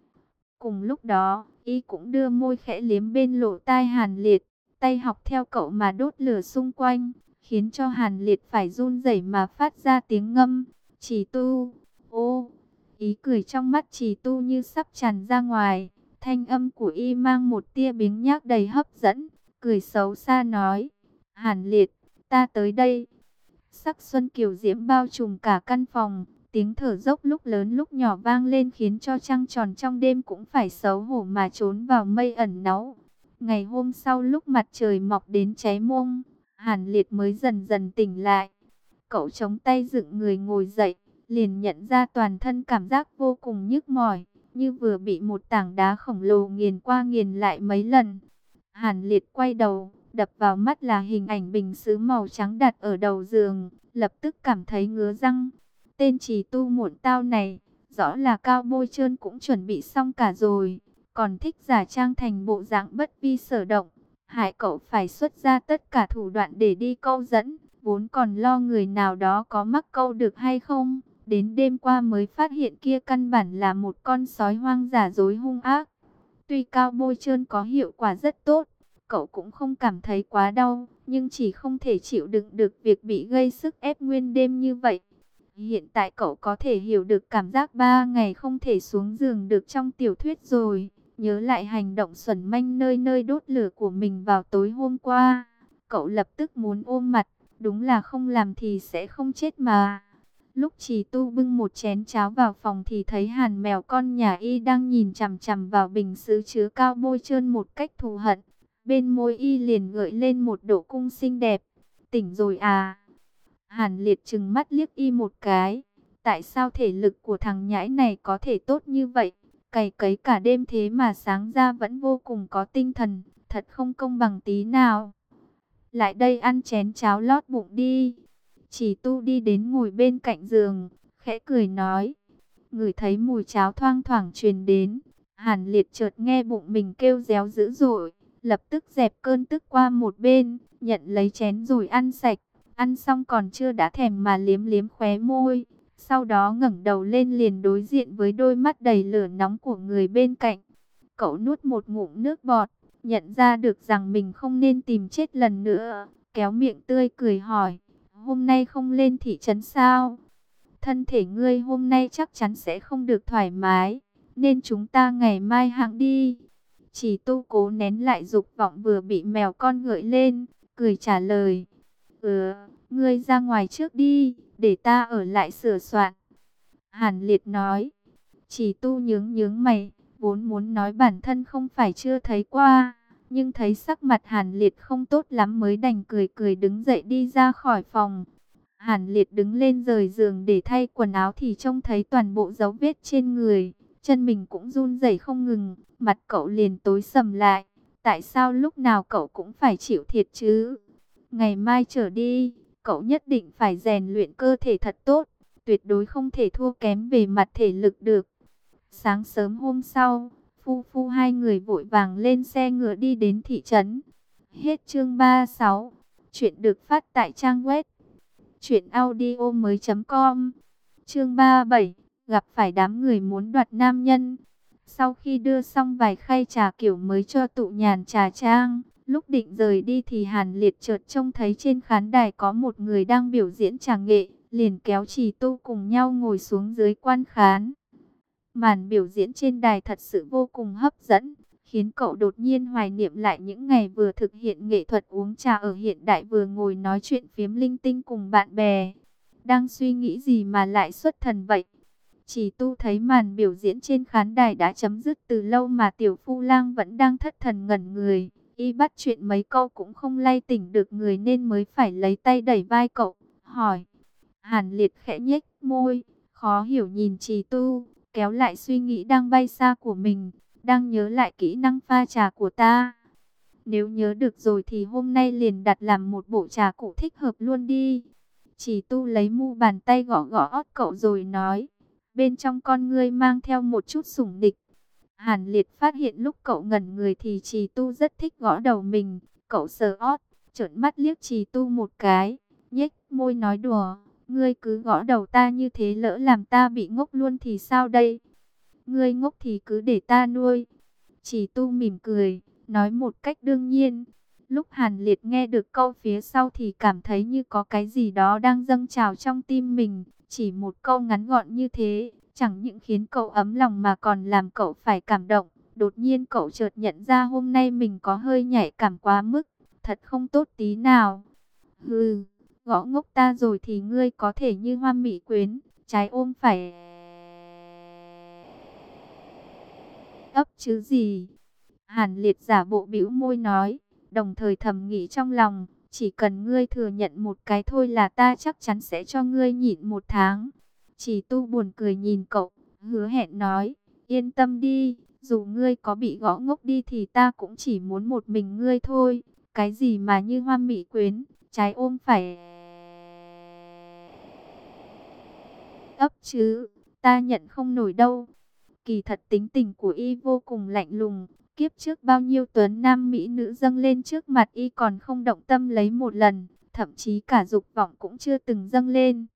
Cùng lúc đó, y cũng đưa môi khẽ liếm bên lỗ tai Hàn Liệt, tay học theo cậu mà đốt lửa xung quanh, khiến cho Hàn Liệt phải run rẩy mà phát ra tiếng ngâm. Chỉ Tu, ô, ý cười trong mắt Chỉ Tu như sắp tràn ra ngoài. Thanh âm của y mang một tia biếng nhác đầy hấp dẫn, cười xấu xa nói, Hàn Liệt, ta tới đây. Sắc xuân kiều diễm bao trùm cả căn phòng, tiếng thở dốc lúc lớn lúc nhỏ vang lên khiến cho trăng tròn trong đêm cũng phải xấu hổ mà trốn vào mây ẩn náu. Ngày hôm sau lúc mặt trời mọc đến cháy mông, Hàn Liệt mới dần dần tỉnh lại. Cậu chống tay dựng người ngồi dậy, liền nhận ra toàn thân cảm giác vô cùng nhức mỏi, như vừa bị một tảng đá khổng lồ nghiền qua nghiền lại mấy lần. Hàn Liệt quay đầu, đập vào mắt là hình ảnh bình sứ màu trắng đặt ở đầu giường, lập tức cảm thấy ngứa răng. Tên Trì Tu muộn tao này, rõ là cao bôi trơn cũng chuẩn bị xong cả rồi, còn thích giả trang thành bộ dạng bất vi sở động, hại cậu phải xuất ra tất cả thủ đoạn để đi câu dẫn, vốn còn lo người nào đó có mắc câu được hay không. Đến đêm qua mới phát hiện kia căn bản là một con sói hoang giả dối hung ác. Tuy cao bôi trơn có hiệu quả rất tốt, cậu cũng không cảm thấy quá đau, nhưng chỉ không thể chịu đựng được việc bị gây sức ép nguyên đêm như vậy. Hiện tại cậu có thể hiểu được cảm giác 3 ngày không thể xuống giường được trong tiểu thuyết rồi. Nhớ lại hành động xuẩn manh nơi nơi đốt lửa của mình vào tối hôm qua, cậu lập tức muốn ôm mặt, đúng là không làm thì sẽ không chết mà. Lúc Trì Tu bưng một chén cháo vào phòng thì thấy Hàn mèo con nhà y đang nhìn chằm chằm vào bình sứ chứa cao bôi trơn một cách thù hận. Bên môi y liền gợi lên một độ cung xinh đẹp. Tỉnh rồi à? Hàn Liệt trừng mắt liếc y một cái. Tại sao thể lực của thằng nhãi này có thể tốt như vậy? Cày cấy cả đêm thế mà sáng ra vẫn vô cùng có tinh thần. Thật không công bằng tí nào. Lại đây ăn chén cháo lót bụng đi. Chỉ Tu đi đến ngồi bên cạnh giường, khẽ cười nói. Ngửi thấy mùi cháo thoang thoảng truyền đến. Hàn Liệt chợt nghe bụng mình kêu réo dữ dội, lập tức dẹp cơn tức qua một bên, nhận lấy chén rồi ăn sạch. Ăn xong còn chưa đã thèm mà liếm liếm khóe môi. Sau đó ngẩng đầu lên liền đối diện với đôi mắt đầy lửa nóng của người bên cạnh. Cậu nuốt một ngụm nước bọt, nhận ra được rằng mình không nên tìm chết lần nữa, kéo miệng tươi cười hỏi. Hôm nay không lên thị trấn sao? Thân thể ngươi hôm nay chắc chắn sẽ không được thoải mái, nên chúng ta ngày mai hãng đi. Chỉ Tu cố nén lại dục vọng vừa bị mèo con gợi lên, cười trả lời. Ngươi ra ngoài trước đi, để ta ở lại sửa soạn. Hàn Liệt nói. Chỉ Tu nhướng nhướng mày, vốn muốn nói bản thân không phải chưa thấy qua, nhưng thấy sắc mặt Hàn Liệt không tốt lắm mới đành cười cười đứng dậy đi ra khỏi phòng. Hàn Liệt đứng lên rời giường để thay quần áo thì trông thấy toàn bộ dấu vết trên người, chân mình cũng run rẩy không ngừng, mặt cậu liền tối sầm lại. Tại sao lúc nào cậu cũng phải chịu thiệt chứ? Ngày mai trở đi, cậu nhất định phải rèn luyện cơ thể thật tốt, tuyệt đối không thể thua kém về mặt thể lực được. Sáng sớm hôm sau, Phu hai người vội vàng lên xe ngựa đi đến thị trấn. Hết chương 36. Chuyện được phát tại trang web truyệnaudiomoi.com. Chương 37. Gặp phải đám người muốn đoạt nam nhân. Sau khi đưa xong vài khay trà kiểu mới cho tụ nhàn trà trang, lúc định rời đi thì Hàn Liệt chợt trông thấy trên khán đài có một người đang biểu diễn trà nghệ, liền kéo Trì Tu cùng nhau ngồi xuống dưới quan khán. Màn biểu diễn trên đài thật sự vô cùng hấp dẫn, khiến cậu đột nhiên hoài niệm lại những ngày vừa thực hiện nghệ thuật uống trà ở hiện đại vừa ngồi nói chuyện phiếm linh tinh cùng bạn bè. đang suy nghĩ gì mà lại xuất thần vậy? Chỉ Tu thấy màn biểu diễn trên khán đài đã chấm dứt từ lâu mà Tiểu Phu Lang vẫn đang thất thần ngẩn người. Y bắt chuyện mấy câu cũng không lay tỉnh được người nên mới phải lấy tay đẩy vai cậu, hỏi. Hàn Liệt khẽ nhếch môi, khó hiểu nhìn Trì Tu, kéo lại suy nghĩ đang bay xa của mình, đang nhớ lại kỹ năng pha trà của ta. Nếu nhớ được rồi thì hôm nay liền đặt làm một bộ trà cụ thích hợp luôn đi. Trì Tu lấy mu bàn tay gõ gõ ót cậu rồi nói, bên trong con ngươi mang theo một chút sủng nịch. Hàn Liệt phát hiện lúc cậu ngẩn người thì Trì Tu rất thích gõ đầu mình, cậu sờ ót, trợn mắt liếc Trì Tu một cái, nhếch môi nói đùa, ngươi cứ gõ đầu ta như thế lỡ làm ta bị ngốc luôn thì sao đây? Ngươi ngốc thì cứ để ta nuôi. Trì Tu mỉm cười, nói một cách đương nhiên. Lúc Hàn Liệt nghe được câu phía sau thì cảm thấy như có cái gì đó đang dâng trào trong tim mình. Chỉ một câu ngắn gọn như thế, chẳng những khiến cậu ấm lòng mà còn làm cậu phải cảm động. Đột nhiên cậu chợt nhận ra hôm nay mình có hơi nhạy cảm quá mức, thật không tốt tí nào. Hừ, gõ ngốc ta rồi thì ngươi có thể như Hoa Mỹ Quyến, trái ôm phải ấp chứ gì. Hàn Liệt giả bộ bĩu môi nói, đồng thời thầm nghĩ trong lòng, chỉ cần ngươi thừa nhận một cái thôi là ta chắc chắn sẽ cho ngươi nhịn 1 tháng. Chỉ Tu buồn cười nhìn cậu, hứa hẹn nói, yên tâm đi, dù ngươi có bị gõ ngốc đi thì ta cũng chỉ muốn một mình ngươi thôi. Cái gì mà như Hoa Mỹ Quyến, trái ôm phải ấp chứ, ta nhận không nổi đâu. Kỳ thật tính tình của y vô cùng lạnh lùng. Kiếp trước bao nhiêu tuấn nam mỹ nữ dâng lên trước mặt y còn không động tâm lấy một lần, thậm chí cả dục vọng cũng chưa từng dâng lên.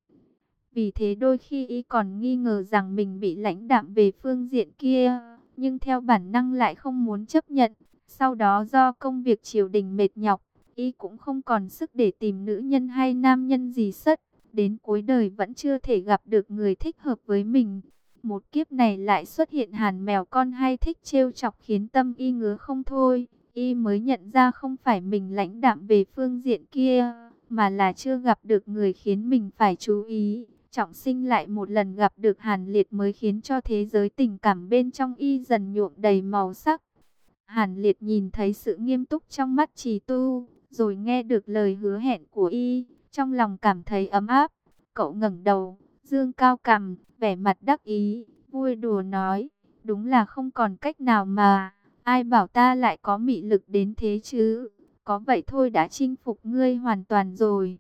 Vì thế đôi khi y còn nghi ngờ rằng mình bị lãnh đạm về phương diện kia, nhưng theo bản năng lại không muốn chấp nhận. Sau đó do công việc triều đình mệt nhọc, y cũng không còn sức để tìm nữ nhân hay nam nhân gì sất. Đến cuối đời vẫn chưa thể gặp được người thích hợp với mình. Một kiếp này lại xuất hiện Hàn mèo con hay thích trêu chọc khiến tâm y ngứa không thôi. Y mới nhận ra không phải mình lãnh đạm về phương diện kia, mà là chưa gặp được người khiến mình phải chú ý. Trọng sinh lại một lần gặp được Hàn Liệt mới khiến cho thế giới tình cảm bên trong y dần nhuộm đầy màu sắc. Hàn Liệt nhìn thấy sự nghiêm túc trong mắt Trì Tu, rồi nghe được lời hứa hẹn của y, trong lòng cảm thấy ấm áp. Cậu ngẩng đầu, dương cao cằm, vẻ mặt đắc ý, vui đùa nói, đúng là không còn cách nào mà, ai bảo ta lại có mị lực đến thế chứ, có vậy thôi đã chinh phục ngươi hoàn toàn rồi.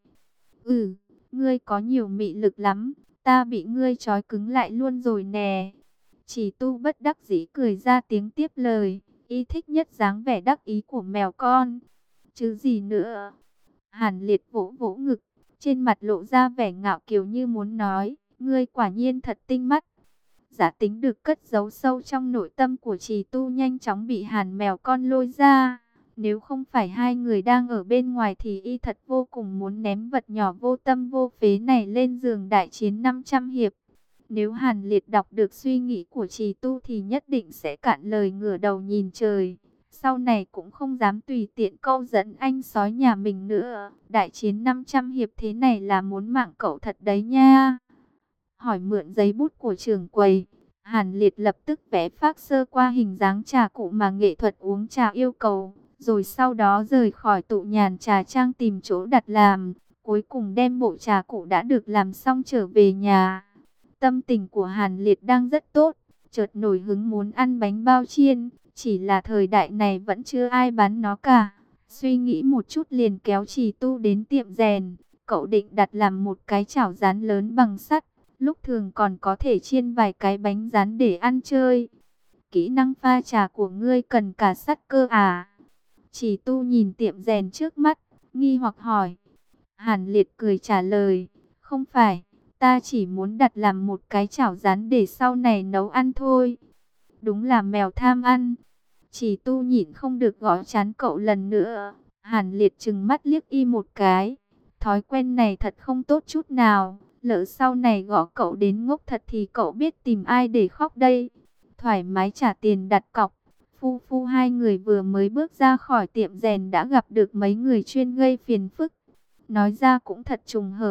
Ừ, ngươi có nhiều mị lực lắm, ta bị ngươi trói cứng lại luôn rồi nè. Chỉ Tu bất đắc dĩ cười ra tiếng tiếp lời, y thích nhất dáng vẻ đắc ý của mèo con. Chứ gì nữa. Hàn Liệt vỗ vỗ ngực, trên mặt lộ ra vẻ ngạo kiều như muốn nói, ngươi quả nhiên thật tinh mắt. Giả tính được cất giấu sâu trong nội tâm của Trì Tu nhanh chóng bị Hàn mèo con lôi ra. Nếu không phải hai người đang ở bên ngoài thì y thật vô cùng muốn ném vật nhỏ vô tâm vô phế này lên giường đại chiến 500 hiệp. Nếu Hàn Liệt đọc được suy nghĩ của Trì Tu thì nhất định sẽ cạn lời ngửa đầu nhìn trời. Sau này cũng không dám tùy tiện câu dẫn anh sói nhà mình nữa. Đại chiến 500 hiệp thế này là muốn mạng cậu thật đấy nha. Hỏi mượn giấy bút của trưởng quầy. Hàn Liệt lập tức vẽ phác sơ qua hình dáng trà cụ mà nghệ thuật uống trà yêu cầu. Rồi sau đó rời khỏi tụ nhàn trà trang tìm chỗ đặt làm. Cuối cùng đem bộ trà cụ đã được làm xong trở về nhà. Tâm tình của Hàn Liệt đang rất tốt. Chợt nổi hứng muốn ăn bánh bao chiên. Chỉ là thời đại này vẫn chưa ai bán nó cả. Suy nghĩ một chút liền kéo Trì Tu đến tiệm rèn. Cậu định đặt làm một cái chảo rán lớn bằng sắt. Lúc thường còn có thể chiên vài cái bánh rán để ăn chơi. Kỹ năng pha trà của ngươi cần cả sắt cơ à? Trì Tu nhìn tiệm rèn trước mắt, nghi hoặc hỏi. Hàn Liệt cười trả lời. Không phải, ta chỉ muốn đặt làm một cái chảo rán để sau này nấu ăn thôi. Đúng là mèo tham ăn. Trì Tu nhịn không được gõ trán cậu lần nữa. Hàn Liệt trừng mắt liếc y một cái. Thói quen này thật không tốt chút nào. Lỡ sau này gõ cậu đến ngốc thật thì cậu biết tìm ai để khóc đây. Thoải mái trả tiền đặt cọc. Phu phu hai người vừa mới bước ra khỏi tiệm rèn đã gặp được mấy người chuyên gây phiền phức. Nói ra cũng thật trùng hợp.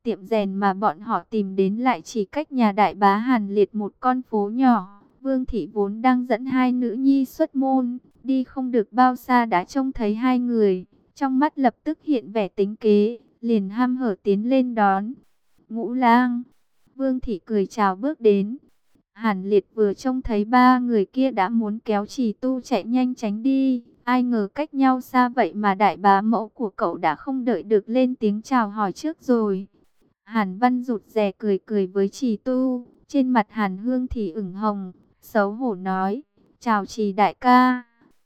tiệm rèn mà bọn họ tìm đến lại chỉ cách nhà đại bá Hàn Liệt một con phố nhỏ. Vương Thị vốn đang dẫn hai nữ nhi xuất môn, đi không được bao xa đã trông thấy hai người. Trong mắt lập tức hiện vẻ tính kế, liền hăm hở tiến lên đón. Ngũ Lang. Vương Thị cười chào bước đến. Hàn Liệt vừa trông thấy ba người kia đã muốn kéo Trì Tu chạy nhanh tránh đi. Ai ngờ cách nhau xa vậy mà đại bá mẫu của cậu đã không đợi được lên tiếng chào hỏi trước rồi. Hàn Văn rụt rè cười cười với Trì Tu. Trên mặt Hàn Hương thì ửng hồng, xấu hổ nói, chào Trì đại ca.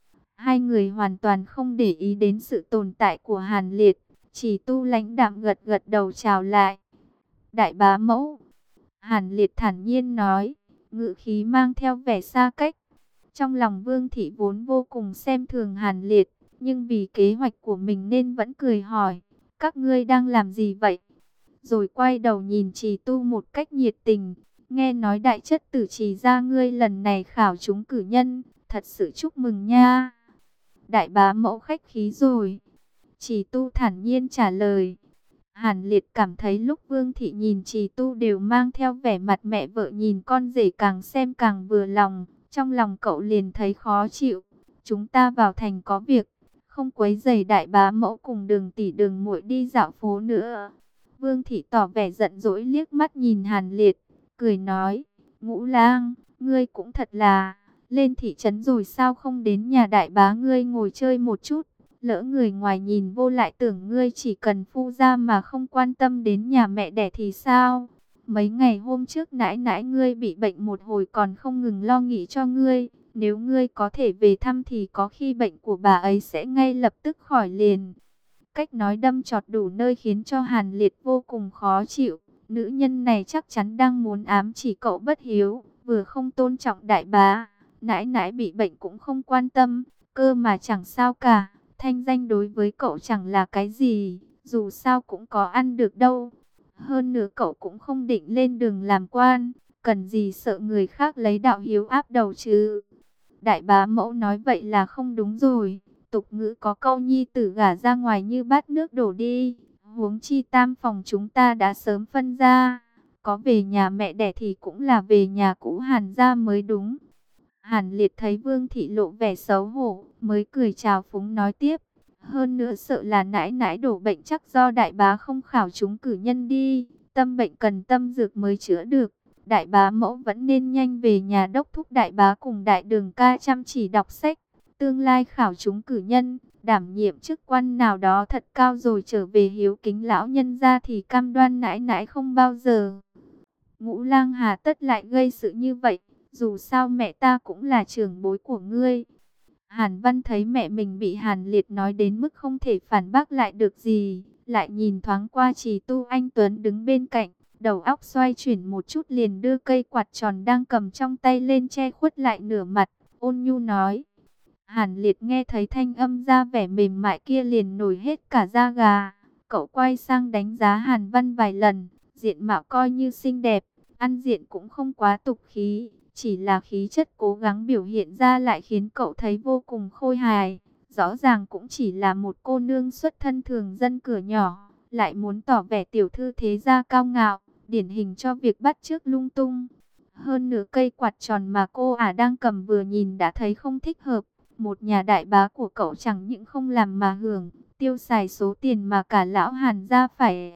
Hai người hoàn toàn không để ý đến sự tồn tại của Hàn Liệt. Trì Tu lãnh đạm gật gật đầu chào lại. Đại bá mẫu. Hàn Liệt thản nhiên nói, ngữ khí mang theo vẻ xa cách. Trong lòng Vương Thị vốn vô cùng xem thường Hàn Liệt, nhưng vì kế hoạch của mình nên vẫn cười hỏi, các ngươi đang làm gì vậy? Rồi quay đầu nhìn Trì Tu một cách nhiệt tình, nghe nói đại chất tử Trì gia ngươi lần này khảo trúng cử nhân, thật sự chúc mừng nha. Đại bá mẫu khách khí rồi. Trì Tu thản nhiên trả lời. Hàn Liệt cảm thấy lúc Vương Thị nhìn Trì Tu đều mang theo vẻ mặt mẹ vợ nhìn con rể, càng xem càng vừa lòng. Trong lòng cậu liền thấy khó chịu. Chúng ta vào thành có việc, không quấy rầy đại bá mẫu cùng Đường tỷ Đường muội đi dạo phố nữa. Vương Thị tỏ vẻ giận dỗi liếc mắt nhìn Hàn Liệt, cười nói, Ngũ Lang, ngươi cũng thật là, lên thị trấn rồi sao không đến nhà đại bá ngươi ngồi chơi một chút? Lỡ người ngoài nhìn vô lại tưởng ngươi chỉ cần phu gia mà không quan tâm đến nhà mẹ đẻ thì sao? Mấy ngày hôm trước nãi nãi ngươi bị bệnh một hồi còn không ngừng lo nghĩ cho ngươi. Nếu ngươi có thể về thăm thì có khi bệnh của bà ấy sẽ ngay lập tức khỏi liền. Cách nói đâm chọt đủ nơi khiến cho Hàn Liệt vô cùng khó chịu. Nữ nhân này chắc chắn đang muốn ám chỉ cậu bất hiếu, vừa không tôn trọng đại bá. Nãi nãi bị bệnh cũng không quan tâm, cơ mà chẳng sao cả. Thanh danh đối với cậu chẳng là cái gì, dù sao cũng có ăn được đâu. Hơn nữa cậu cũng không định lên đường làm quan, cần gì sợ người khác lấy đạo hiếu áp đầu chứ. Đại bá mẫu nói vậy là không đúng rồi. Tục ngữ có câu nhi tử gả ra ngoài như bát nước đổ đi. Huống chi tam phòng chúng ta đã sớm phân ra. Có về nhà mẹ đẻ thì cũng là về nhà cũ Hàn gia mới đúng. Hàn Liệt thấy Vương Thị lộ vẻ xấu hổ, mới cười chào phúng nói tiếp. Hơn nữa sợ là nãi nãi đổ bệnh chắc do đại bá không khảo chúng cử nhân đi. Tâm bệnh cần tâm dược mới chữa được. Đại bá mẫu vẫn nên nhanh về nhà đốc thúc đại bá cùng đại đường ca chăm chỉ đọc sách. Tương lai khảo chúng cử nhân, đảm nhiệm chức quan nào đó thật cao rồi trở về hiếu kính lão nhân gia thì cam đoan nãi nãi không bao giờ. Ngũ Lang hà tất lại gây sự như vậy, dù sao mẹ ta cũng là trưởng bối của ngươi. Hàn Văn thấy mẹ mình bị Hàn Liệt nói đến mức không thể phản bác lại được gì, lại nhìn thoáng qua Trì Tu anh tuấn đứng bên cạnh, đầu óc xoay chuyển một chút liền đưa cây quạt tròn đang cầm trong tay lên che khuất lại nửa mặt, ôn nhu nói. Hàn Liệt nghe thấy thanh âm ra vẻ mềm mại kia liền nổi hết cả da gà. Cậu quay sang đánh giá Hàn Văn vài lần, diện mạo coi như xinh đẹp, ăn diện cũng không quá tục khí. Chỉ là khí chất cố gắng biểu hiện ra lại khiến cậu thấy vô cùng khôi hài. Rõ ràng cũng chỉ là một cô nương xuất thân thường dân cửa nhỏ, lại muốn tỏ vẻ tiểu thư thế gia cao ngạo, điển hình cho việc bắt chước lung tung. Hơn nửa cây quạt tròn mà cô đang cầm vừa nhìn đã thấy không thích hợp. Một nhà đại bá của cậu chẳng những không làm mà hưởng, tiêu xài số tiền mà cả lão Hàn gia phải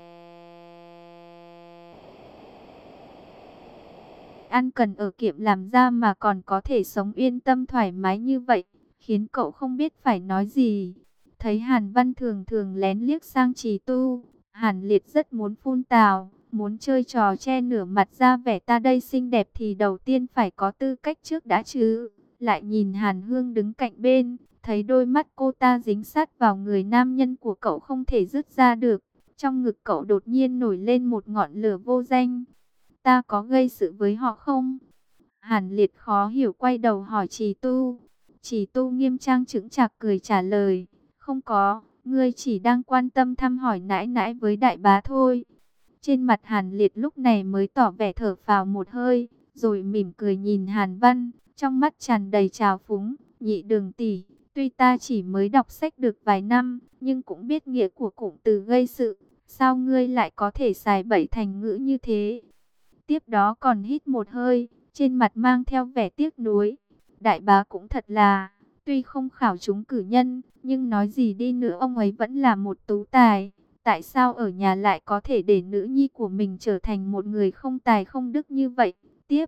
ăn cần ở kiệm làm ra mà còn có thể sống yên tâm thoải mái như vậy, khiến cậu không biết phải nói gì. Thấy Hàn Văn thường thường lén liếc sang Trì Tu, Hàn Liệt rất muốn phun tào, muốn chơi trò che nửa mặt ra vẻ ta đây xinh đẹp thì đầu tiên phải có tư cách trước đã chứ. Lại nhìn Hàn Hương đứng cạnh bên, thấy đôi mắt cô ta dính sát vào người nam nhân của cậu không thể dứt ra được. Trong ngực cậu đột nhiên nổi lên một ngọn lửa vô danh. Ta có gây sự với họ không? Hàn Liệt khó hiểu quay đầu hỏi Trì Tu. Trì Tu nghiêm trang chững chạc cười trả lời. Không có, ngươi chỉ đang quan tâm thăm hỏi nãi nãi với đại bá thôi. Trên mặt Hàn Liệt lúc này mới tỏ vẻ thở phào một hơi, rồi mỉm cười nhìn Hàn Văn, trong mắt tràn đầy trào phúng. Nhị Đường tỷ, tuy ta chỉ mới đọc sách được vài năm, nhưng cũng biết nghĩa của cụm từ gây sự. Sao ngươi lại có thể xài bậy thành ngữ như thế? Tiếp đó còn hít một hơi, trên mặt mang theo vẻ tiếc nuối. Đại bá cũng thật là, tuy không khảo trúng cử nhân, nhưng nói gì đi nữa ông ấy vẫn là một tú tài. Tại sao ở nhà lại có thể để nữ nhi của mình trở thành một người không tài không đức như vậy? Tiếp,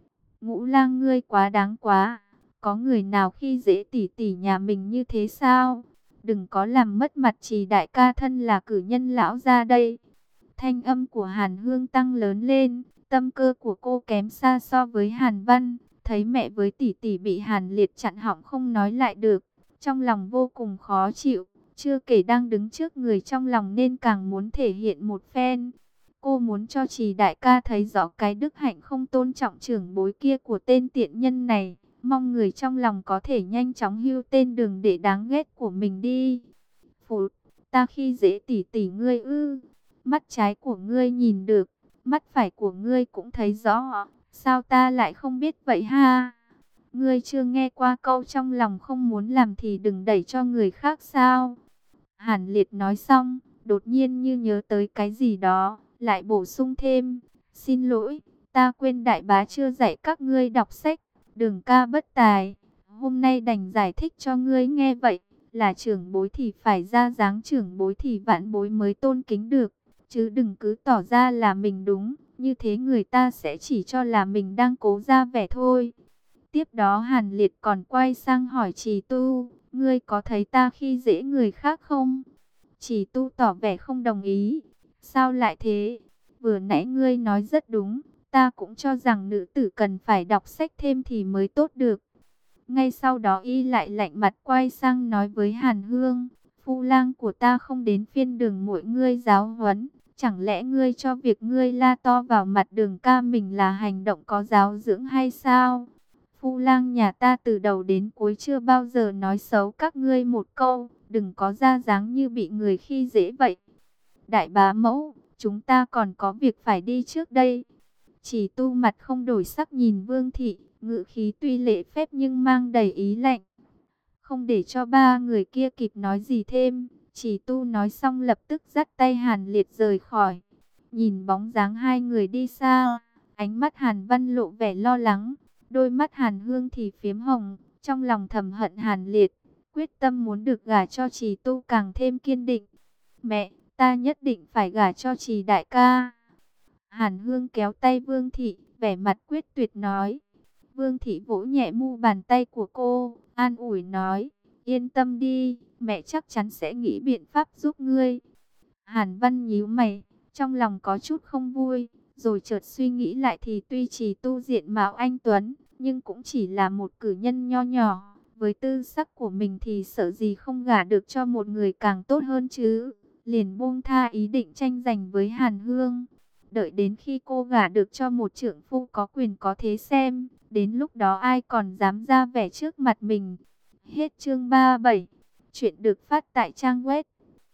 Ngũ Lang ngươi quá đáng quá. Có người nào khi dễ tỷ tỷ nhà mình như thế sao? Đừng có làm mất mặt Trì đại ca thân là cử nhân lão ra đây. Thanh âm của Hàn Hương tăng lớn lên, tâm cơ của cô kém xa so với Hàn Văn. Thấy mẹ với tỷ tỷ bị Hàn Liệt chặn họng không nói lại được, trong lòng vô cùng khó chịu. Chưa kể đang đứng trước người trong lòng nên càng muốn thể hiện một phen. Cô muốn cho Trì đại ca thấy rõ cái đức hạnh không tôn trọng trưởng bối kia của tên tiện nhân này. Mong người trong lòng có thể nhanh chóng hưu tên đường để đáng ghét của mình đi. Phụt, ta khi dễ tỷ tỷ ngươi ư? Mắt trái của ngươi nhìn được, mắt phải của ngươi cũng thấy rõ. Sao ta lại không biết vậy ha? Ngươi chưa nghe qua câu trong lòng không muốn làm thì đừng đẩy cho người khác sao? Hàn Liệt nói xong, đột nhiên như nhớ tới cái gì đó, lại bổ sung thêm. Xin lỗi, ta quên đại bá chưa dạy các ngươi đọc sách, Đường ca bất tài. Hôm nay đành giải thích cho ngươi nghe vậy, là trưởng bối thì phải ra dáng trưởng bối thì vãn bối mới tôn kính được. Chứ đừng cứ tỏ ra là mình đúng, như thế người ta sẽ chỉ cho là mình đang cố ra vẻ thôi. Tiếp đó Hàn Liệt còn quay sang hỏi Trì Tu, ngươi có thấy ta khi dễ người khác không? Trì Tu tỏ vẻ không đồng ý. Sao lại thế? Vừa nãy ngươi nói rất đúng, ta cũng cho rằng nữ tử cần phải đọc sách thêm thì mới tốt được. Ngay sau đó y lại lạnh mặt quay sang nói với Hàn Hương, phu lang của ta không đến phiên Đường muội ngươi giáo huấn. Chẳng lẽ ngươi cho việc ngươi la to vào mặt Đường ca mình là hành động có giáo dưỡng hay sao? Phu lang nhà ta từ đầu đến cuối chưa bao giờ nói xấu các ngươi một câu, đừng có ra dáng như bị người khi dễ vậy. Đại bá mẫu, chúng ta còn có việc phải đi trước đây. Chỉ Tu mặt không đổi sắc nhìn Vương thị, ngữ khí tuy lễ phép nhưng mang đầy ý lạnh. Không để cho ba người kia kịp nói gì thêm, Chỉ Tu nói xong lập tức dắt tay Hàn Liệt rời khỏi. Nhìn bóng dáng hai người đi xa, ánh mắt Hàn Văn lộ vẻ lo lắng, đôi mắt Hàn Hương thì phiếm hồng, trong lòng thầm hận Hàn Liệt, quyết tâm muốn được gả cho Chỉ Tu càng thêm kiên định. Mẹ, ta nhất định phải gả cho Trì đại ca. Hàn Hương kéo tay Vương thị, vẻ mặt quyết tuyệt nói. Vương thị vỗ nhẹ mu bàn tay của cô, an ủi nói, yên tâm đi, mẹ chắc chắn sẽ nghĩ biện pháp giúp ngươi. Hàn Văn nhíu mày, trong lòng có chút không vui, rồi chợt suy nghĩ lại thì tuy Trì Tu diện mạo anh tuấn, nhưng cũng chỉ là một cử nhân nho nhỏ. Với tư sắc của mình thì sợ gì không gả được cho một người càng tốt hơn chứ. Liền buông tha ý định tranh giành với Hàn Hương. Đợi đến khi cô gả được cho một trượng phu có quyền có thế xem, đến lúc đó ai còn dám ra vẻ trước mặt mình. Hết chương 37. Chuyện được phát tại trang web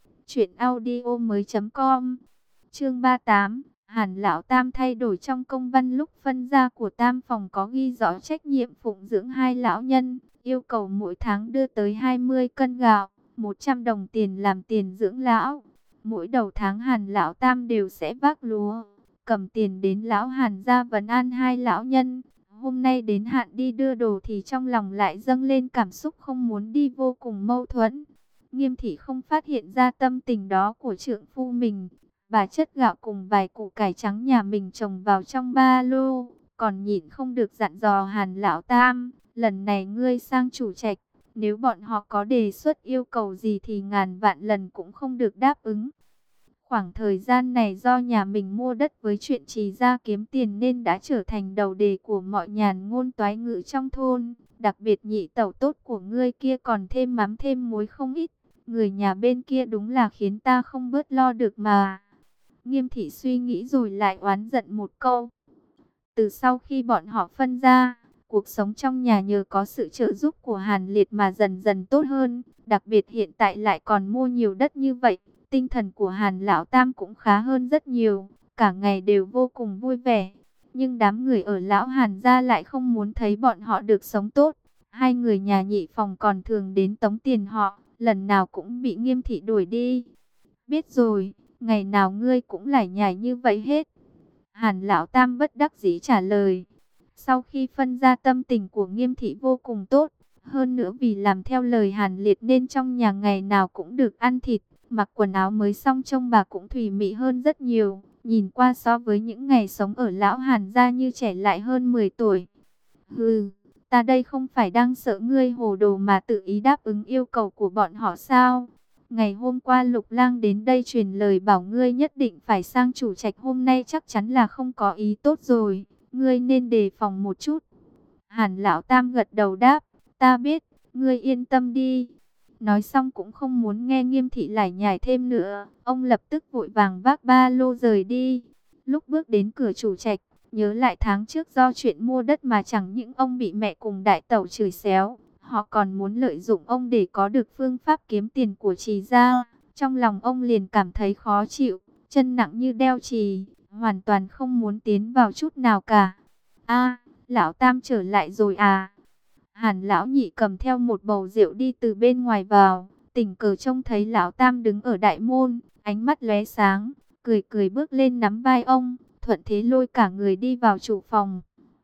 truyệnaudiomoi.com. Chương 38. Hàn lão tam thay đổi trong công văn lúc phân gia của tam phòng có ghi rõ trách nhiệm phụng dưỡng hai lão nhân, yêu cầu mỗi tháng đưa tới 20 cân gạo, 100 đồng tiền làm tiền dưỡng lão. Mỗi đầu tháng Hàn lão tam đều sẽ vác lúa, cầm tiền đến lão Hàn gia vấn an hai lão nhân. Hôm nay đến hạn đi đưa đồ thì trong lòng lại dâng lên cảm xúc không muốn đi vô cùng mâu thuẫn. Nghiêm thị không phát hiện ra tâm tình đó của trượng phu mình. Bà chất gạo cùng vài củ cải trắng nhà mình trồng vào trong ba lô, còn nhịn không được dặn dò Hàn lão tam, lần này ngươi sang chủ trạch, nếu bọn họ có đề xuất yêu cầu gì thì ngàn vạn lần cũng không được đáp ứng. Khoảng thời gian này do nhà mình mua đất với chuyện Trì ra kiếm tiền nên đã trở thành đầu đề của mọi nhàn ngôn toái ngữ trong thôn. Đặc biệt nhị tẩu tốt của ngươi kia còn thêm mắm thêm muối không ít. Người nhà bên kia đúng là khiến ta không bớt lo được mà. Nghiêm thị suy nghĩ rồi lại oán giận một câu. Từ sau khi bọn họ phân ra, cuộc sống trong nhà nhờ có sự trợ giúp của Hàn Liệt mà dần dần tốt hơn. Đặc biệt hiện tại lại còn mua nhiều đất như vậy. Tinh thần của Hàn lão tam cũng khá hơn rất nhiều, cả ngày đều vô cùng vui vẻ. Nhưng đám người ở lão Hàn gia lại không muốn thấy bọn họ được sống tốt. Hai người nhà nhị phòng còn thường đến tống tiền họ, lần nào cũng bị Nghiêm thị đuổi đi. Biết rồi, Ngày nào ngươi cũng lải nhải như vậy hết. Hàn Lão Tam bất đắc dĩ trả lời. Sau khi phân ra, tâm tình của Nghiêm thị vô cùng tốt. Hơn nữa vì làm theo lời Hàn Liệt nên trong nhà ngày nào cũng được ăn thịt, mặc quần áo mới xong trông bà cũng thùy mị hơn rất nhiều. Nhìn qua so với những ngày sống ở lão Hàn gia như trẻ lại hơn 10 tuổi. Hừ, ta đây không phải đang sợ ngươi hồ đồ mà tự ý đáp ứng yêu cầu của bọn họ sao? Ngày hôm qua Lục Lang đến đây truyền lời bảo ngươi nhất định phải sang chủ trạch, hôm nay chắc chắn là không có ý tốt rồi, ngươi nên đề phòng một chút. Hàn Lão Tam gật đầu đáp, ta biết, ngươi yên tâm đi. Nói xong cũng không muốn nghe Nghiêm thị lải nhải thêm nữa, ông lập tức vội vàng vác ba lô rời đi. Lúc bước đến cửa chủ trạch, nhớ lại tháng trước do chuyện mua đất mà chẳng những ông bị mẹ cùng đại tẩu chửi xéo, họ còn muốn lợi dụng ông để có được phương pháp kiếm tiền của Trì gia. Trong lòng ông liền cảm thấy khó chịu, chân nặng như đeo chì, hoàn toàn không muốn tiến vào chút nào cả. A, Lão Tam trở lại rồi à? Hàn Lão Nhị cầm theo một bầu rượu đi từ bên ngoài vào, tình cờ trông thấy Lão Tam đứng ở đại môn, ánh mắt lóe sáng, cười cười bước lên nắm vai ông, thuận thế lôi cả người đi vào chủ phòng.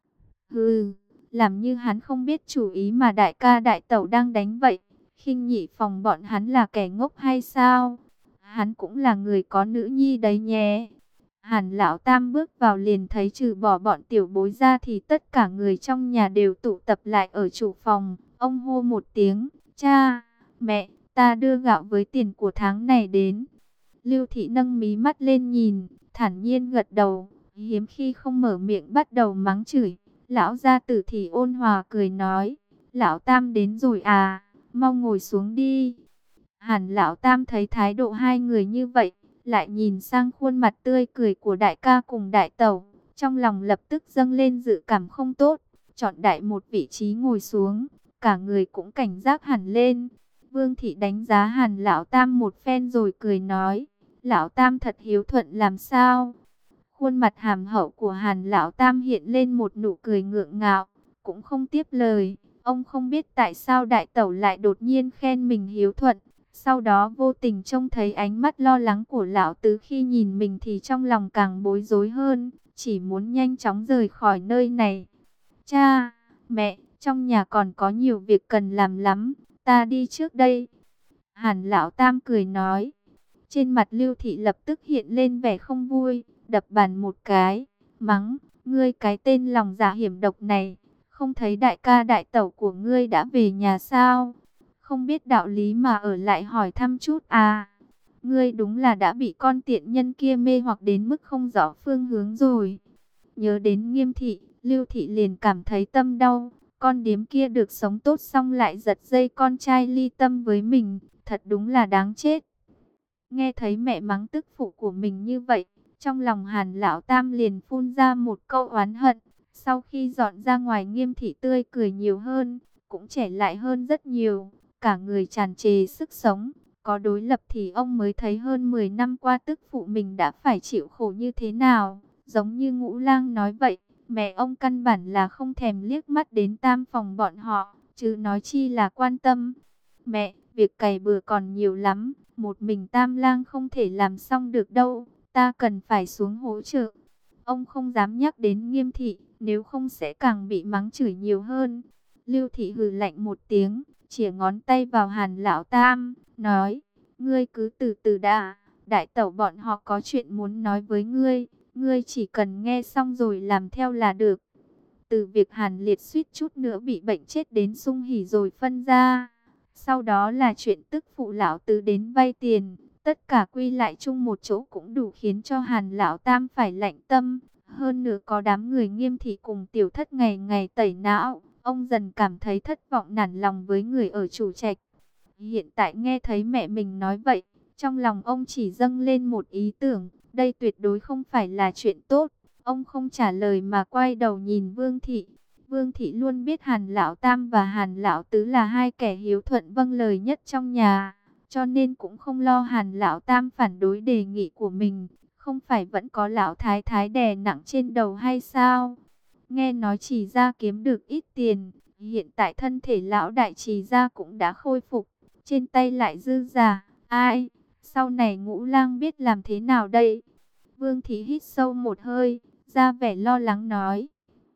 Hừ, làm như hắn không biết chủ ý mà đại ca đại tẩu đang đánh vậy. Khinh nhị phòng bọn hắn là kẻ ngốc hay sao? Hắn cũng là người có nữ nhi đấy nhé. Hàn Lão Tam bước vào liền thấy trừ bỏ bọn tiểu bối ra thì tất cả người trong nhà đều tụ tập lại ở chủ phòng. Ông hô một tiếng, cha, mẹ, ta đưa gạo với tiền của tháng này đến. Lưu Thị nâng mí mắt lên nhìn, thản nhiên gật đầu, hiếm khi không mở miệng bắt đầu mắng chửi. Lão gia tử thì ôn hòa cười nói, Lão Tam đến rồi à, mau ngồi xuống đi. Hàn Lão Tam thấy thái độ hai người như vậy, lại nhìn sang khuôn mặt tươi cười của đại ca cùng đại tẩu, trong lòng lập tức dâng lên dự cảm không tốt, chọn đại một vị trí ngồi xuống, cả người cũng cảnh giác hẳn lên. Vương Thị đánh giá Hàn Lão Tam một phen rồi cười nói, Lão Tam thật hiếu thuận làm sao? Khuôn mặt hàm hậu của Hàn Lão Tam hiện lên một nụ cười ngượng ngạo, cũng không tiếp lời. Ông không biết tại sao đại tẩu lại đột nhiên khen mình hiếu thuận. Sau đó vô tình trông thấy ánh mắt lo lắng của lão tứ khi nhìn mình thì trong lòng càng bối rối hơn, chỉ muốn nhanh chóng rời khỏi nơi này. Cha, mẹ, trong nhà còn có nhiều việc cần làm lắm, ta đi trước đây. Hàn Lão Tam cười nói. Trên mặt Lưu Thị lập tức hiện lên vẻ không vui, đập bàn một cái, mắng, ngươi cái tên lòng dạ hiểm độc này, không thấy đại ca đại tẩu của ngươi đã về nhà sao? Không biết đạo lý mà ở lại hỏi thăm chút à? Ngươi đúng là đã bị con tiện nhân kia mê hoặc đến mức không rõ phương hướng rồi. Nhớ đến Nghiêm Thị, Lưu Thị liền cảm thấy tâm đau. Con điếm kia được sống tốt xong lại giật dây con trai ly tâm với mình, thật đúng là đáng chết. Nghe thấy mẹ mắng tức phụ của mình như vậy, trong lòng Hàn Lão Tam liền phun ra một câu oán hận. Sau khi dọn ra ngoài, Nghiêm Thị tươi cười nhiều hơn, cũng trẻ lại hơn rất nhiều, cả người tràn trề sức sống. Có đối lập thì ông mới thấy hơn 10 năm qua tức phụ mình đã phải chịu khổ như thế nào. Giống như Ngũ Lang nói vậy, mẹ ông căn bản là không thèm liếc mắt đến tam phòng bọn họ, chứ nói chi là quan tâm. Mẹ, việc cày bừa còn nhiều lắm, một mình Tam Lang không thể làm xong được đâu, ta cần phải xuống hỗ trợ. Ông không dám nhắc đến Nghiêm Thị, nếu không sẽ càng bị mắng chửi nhiều hơn. Lưu Thị hừ lạnh một tiếng, chìa ngón tay vào Hàn Lão Tam, nói, ngươi cứ từ từ đã, đại tẩu bọn họ có chuyện muốn nói với ngươi, ngươi chỉ cần nghe xong rồi làm theo là được. Từ việc Hàn Liệt suýt chút nữa bị bệnh chết đến Sung Hỉ rồi phân ra. Sau đó là chuyện tức phụ lão tứ đến vay tiền, tất cả quy lại chung một chỗ cũng đủ khiến cho Hàn Lão Tam phải lạnh tâm. Hơn nữa có đám người Nghiêm Thị cùng Tiểu Thất ngày ngày tẩy não, ông dần cảm thấy thất vọng nản lòng với người ở chủ trạch. Hiện tại nghe thấy mẹ mình nói vậy, trong lòng ông chỉ dâng lên một ý tưởng, đây tuyệt đối không phải là chuyện tốt. Ông không trả lời mà quay đầu nhìn Vương Thị. Vương Thị luôn biết Hàn Lão Tam và Hàn Lão Tứ là hai kẻ hiếu thuận vâng lời nhất trong nhà, cho nên cũng không lo Hàn Lão Tam phản đối đề nghị của mình. Không phải vẫn có Lão Thái Thái đè nặng trên đầu hay sao? Nghe nói Trì gia kiếm được ít tiền, hiện tại thân thể Lão Đại Trì gia cũng đã khôi phục, trên tay lại dư giả. Ai, Sau này Ngũ Lang biết làm thế nào đây? Vương Thị hít sâu một hơi, ra vẻ lo lắng nói.